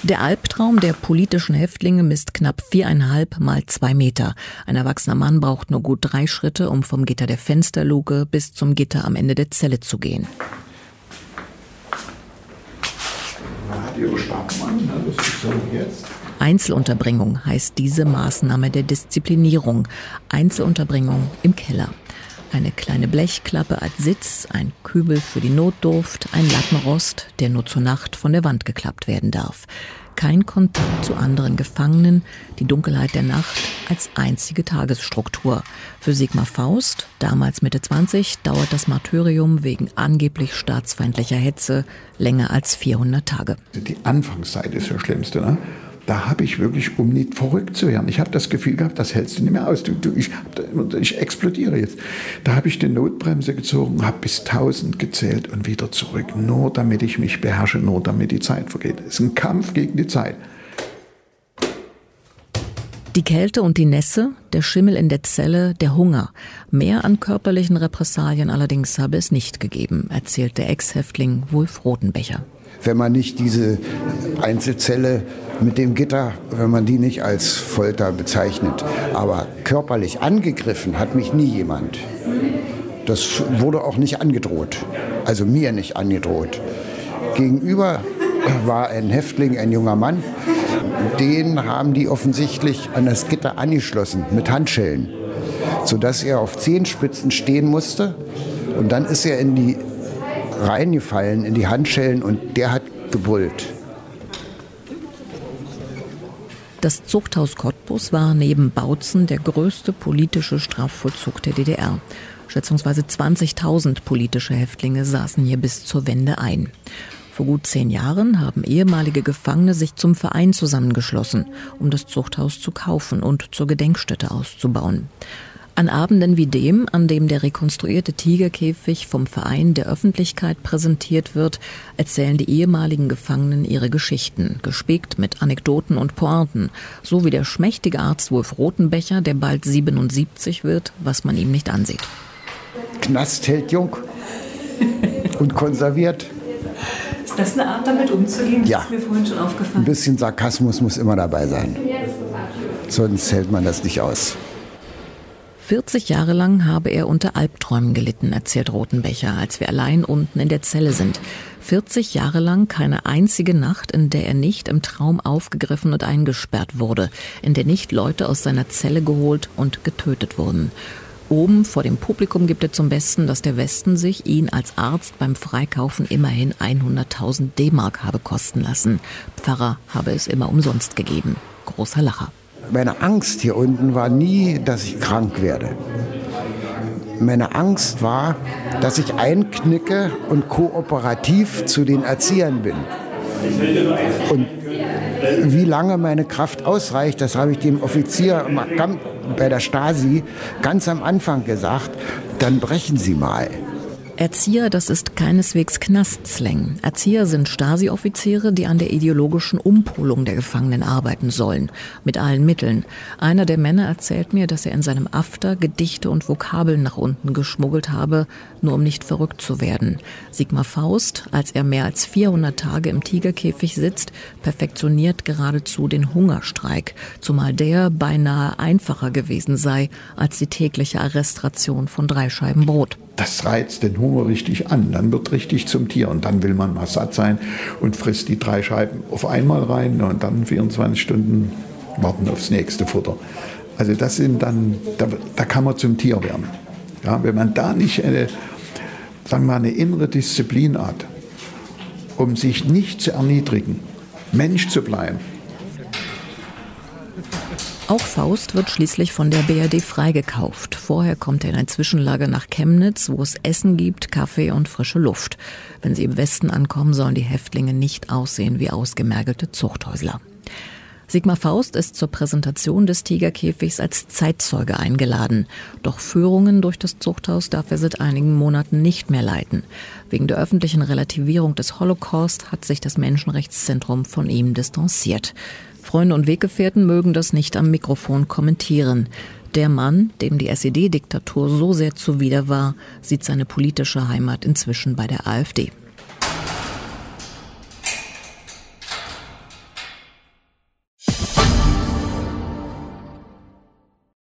Der Albtraum der politischen Häftlinge misst knapp 4,5 mal 2 Meter. Ein erwachsener Mann braucht nur gut 3 Schritte, um vom Gitter der Fensterluke bis zum Gitter am Ende der Zelle zu gehen. Einzelunterbringung heißt diese Maßnahme der Disziplinierung. Einzelunterbringung im Keller. Eine kleine Blechklappe als Sitz, ein Kübel für die Notdurft, ein Lattenrost, der nur zur Nacht von der Wand geklappt werden darf. Kein Kontakt zu anderen Gefangenen, die Dunkelheit der Nacht als einzige Tagesstruktur. Für Sigmar Faust, damals Mitte 20, dauert das Martyrium wegen angeblich staatsfeindlicher Hetze länger als 400 Tage. Die Anfangszeit ist das Schlimmste, ne? Da habe ich wirklich, um nicht verrückt zu werden, ich habe das Gefühl gehabt, das hältst du nicht mehr aus. Ich explodiere jetzt. Da habe ich die Notbremse gezogen, habe bis 1000 gezählt und wieder zurück. Nur damit ich mich beherrsche, nur damit die Zeit vergeht. Es ist ein Kampf gegen die Zeit. Die Kälte und die Nässe, der Schimmel in der Zelle, der Hunger. Mehr an körperlichen Repressalien allerdings habe es nicht gegeben, erzählt der Ex-Häftling Wulf Rothenbecher. Wenn man nicht diese Einzelzelle mit dem Gitter, wenn man die nicht als Folter bezeichnet. Aber körperlich angegriffen hat mich nie jemand. Das wurde auch nicht angedroht, also mir nicht angedroht. Gegenüber war ein Häftling, ein junger Mann, den haben die offensichtlich an das Gitter angeschlossen mit Handschellen, sodass er auf Zehenspitzen stehen musste und dann ist er in die reingefallen in die Handschellen und der hat gebrüllt. Das Zuchthaus Cottbus war neben Bautzen der größte politische Strafvollzug der DDR. Schätzungsweise 20.000 politische Häftlinge saßen hier bis zur Wende ein. Vor gut 10 Jahren haben ehemalige Gefangene sich zum Verein zusammengeschlossen, um das Zuchthaus zu kaufen und zur Gedenkstätte auszubauen. An Abenden wie dem, an dem der rekonstruierte Tigerkäfig vom Verein der Öffentlichkeit präsentiert wird, erzählen die ehemaligen Gefangenen ihre Geschichten, gespickt mit Anekdoten und Pointen, so wie der schmächtige Arzt Wulf Rothenbecher, der bald 77 wird, was man ihm nicht ansieht. Knast hält jung und konserviert. Ist das eine Art, damit umzugehen? Das ist mir vorhin schon aufgefallen. Ein bisschen Sarkasmus muss immer dabei sein. Sonst hält man das nicht aus. 40 Jahre lang habe er unter Albträumen gelitten, erzählt Rothenbecher, als wir allein unten in der Zelle sind. 40 Jahre lang keine einzige Nacht, in der er nicht im Traum aufgegriffen und eingesperrt wurde, in der nicht Leute aus seiner Zelle geholt und getötet wurden. Oben vor dem Publikum gibt er zum Besten, dass der Westen sich ihn als Arzt beim Freikaufen immerhin 100.000 D-Mark habe kosten lassen. Pfarrer habe es immer umsonst gegeben. Großer Lacher. Meine Angst hier unten war nie, dass ich krank werde. Meine Angst war, dass ich einknicke und kooperativ zu den Erziehern bin. Und wie lange meine Kraft ausreicht, das habe ich dem Offizier bei der Stasi ganz am Anfang gesagt, dann brechen Sie mal. Erzieher, das ist keineswegs Knastslang. Erzieher sind Stasi-Offiziere, die an der ideologischen Umpolung der Gefangenen arbeiten sollen. Mit allen Mitteln. Einer der Männer erzählt mir, dass er in seinem After Gedichte und Vokabeln nach unten geschmuggelt habe, nur um nicht verrückt zu werden. Sigmar Faust, als er mehr als 400 Tage im Tigerkäfig sitzt, perfektioniert geradezu den Hungerstreik, zumal der beinahe einfacher gewesen sei als die tägliche Arrestration von 3 Scheiben Brot. Das reizt den Hunger richtig an, dann wird richtig zum Tier und dann will man mal satt sein und frisst die 3 Scheiben auf einmal rein und dann 24 Stunden warten aufs nächste Futter. Also das sind dann, da kann man zum Tier werden. Ja, wenn man da nicht eine innere Disziplin hat, um sich nicht zu erniedrigen, Mensch zu bleiben. Auch Faust wird schließlich von der BRD freigekauft. Vorher kommt er in ein Zwischenlager nach Chemnitz, wo es Essen gibt, Kaffee und frische Luft. Wenn sie im Westen ankommen, sollen die Häftlinge nicht aussehen wie ausgemergelte Zuchthäusler. Sigmar Faust ist zur Präsentation des Tigerkäfigs als Zeitzeuge eingeladen. Doch Führungen durch das Zuchthaus darf er seit einigen Monaten nicht mehr leiten. Wegen der öffentlichen Relativierung des Holocaust hat sich das Menschenrechtszentrum von ihm distanziert. Freunde und Weggefährten mögen das nicht am Mikrofon kommentieren. Der Mann, dem die SED-Diktatur so sehr zuwider war, sieht seine politische Heimat inzwischen bei der AfD.